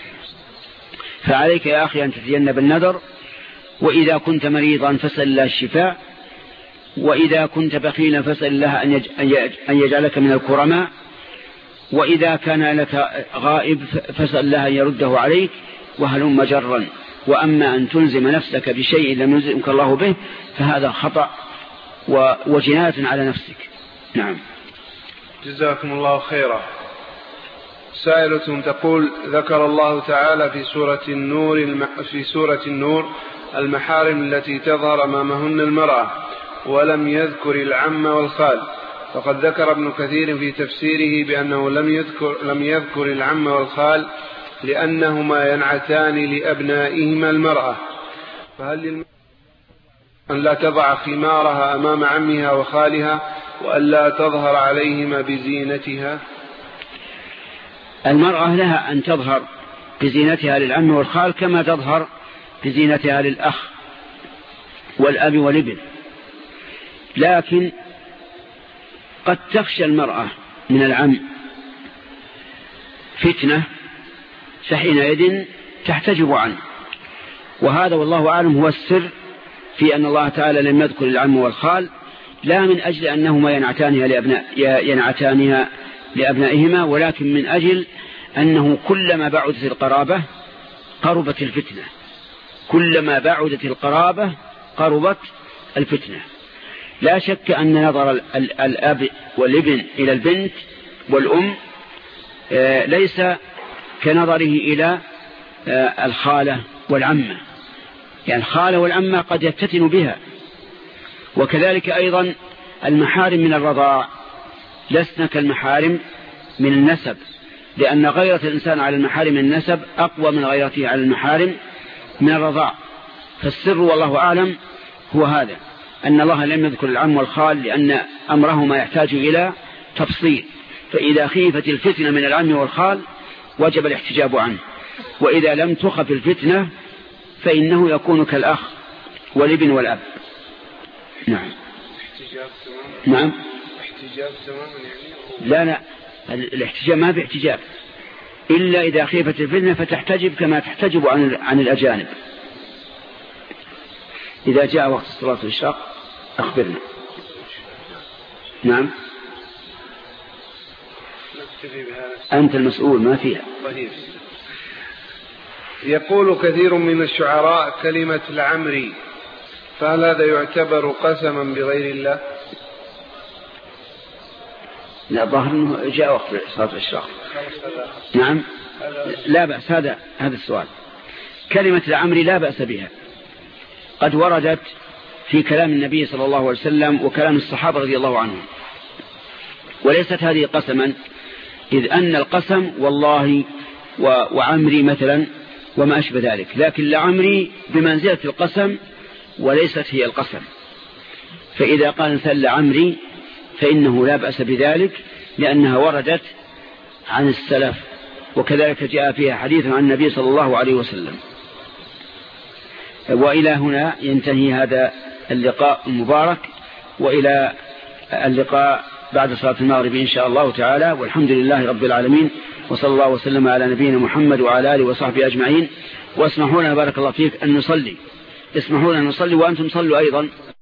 فعليك يا أخي أن تتجنب النذر، وإذا كنت مريضا فاسأل الله الشفاء، وإذا كنت بخيلا فاسأل الله أن يجعلك من الكرماء، وإذا كان لك غائب فاسأل الله أن يرده عليك، وهلم جرا. وأما أن تلزم نفسك بشيء لم يلزمك الله به فهذا خطأ وجناية على نفسك. نعم. جزاكم الله خيرا. سائلة تقول: ذكر الله تعالى في سورة النور الم... في سورة النور المحارم التي تظهر أمامهن المرأة، ولم يذكر العم والخال، فقد ذكر ابن كثير في تفسيره بأنه لم يذكر, لم يذكر العم والخال لأنهما ينعتان لأبنائهما المرأة، فهل للمرأة أن لا تضع خمارها أمام عمها وخالها وأن لا تظهر عليهما بزينتها؟ المرأة لها أن تظهر بزينتها للعم والخال كما تظهر بزينتها للأخ والأب والابن، لكن قد تخشى المرأة من العم فتنة، فحينئذ تحتجب عنه. وهذا والله أعلم هو السر في أن الله تعالى لم يذكر العم والخال، لا من أجل أنهما ينعتانها لأبناء ينعتانها لأبنائهما، ولكن من أجل أنه كلما بعدت القرابة قربت الفتنة، كلما بعدت القرابة قربت الفتنة. لا شك أن نظر الأب والابن إلى البنت والأم ليس كنظره إلى الخالة والعمة، يعني الخالة والعمة قد يفتتن بها. وكذلك أيضا المحارم من الرضاع لسنا كالمحارم من النسب، لأن غيرة الإنسان على المحارم من النسب أقوى من غيرته على المحارم من الرضاع. فالسر والله أعلم هو هذا، أن الله لم يذكر العم والخال لأن أمرهما يحتاج إلى تفصيل، فإذا خيفت الفتنة من العم والخال وجب الاحتجاب عنه، وإذا لم تخف الفتنة فإنه يكون كالأخ والابن والأب. نعم. احتجاب تماما. نعم. احتجاب تماما يعني. لا لا، الاحتجاب ما في احتجاب إلا إذا خيفت الفتنة فتحتجب كما تحتجب عن عن الأجانب. إذا جاء وقت الصلاة والإشراق أخبرنا. نعم. أنت المسؤول ما فيها. طيب. يقول كثير من الشعراء كلمة العمري، فهل هذا يعتبر قسما بغير الله؟ لا، ظاهر أنه جاء وقت صلاة الإشراق. نعم. لا بأس، هذا هذا السؤال. كلمة العمري لا بأس بها، قد وردت في كلام النبي صلى الله عليه وسلم وكلام الصحابة رضي الله عنهم، وليست هذه قسما، إذ أن القسم والله وعمري مثلا وما أشبه ذلك، لكن لعمري بمنزلة القسم وليست هي القسم. فإذا قال مثل عمري فإنه لا بأس بذلك، لأنها وردت عن السلف، وكذلك جاء فيها حديث عن النبي صلى الله عليه وسلم. وإلى هنا ينتهي هذا اللقاء المبارك، وإلى اللقاء بعد صلاة المغرب إن شاء الله تعالى، والحمد لله رب العالمين، وصلى الله وسلم على نبينا محمد وعلى آله وصحبه أجمعين. واسمحوا لنا بارك الله فيك أن نصلي، اسمحوا لنا نصلي وأنتم صلوا أيضا.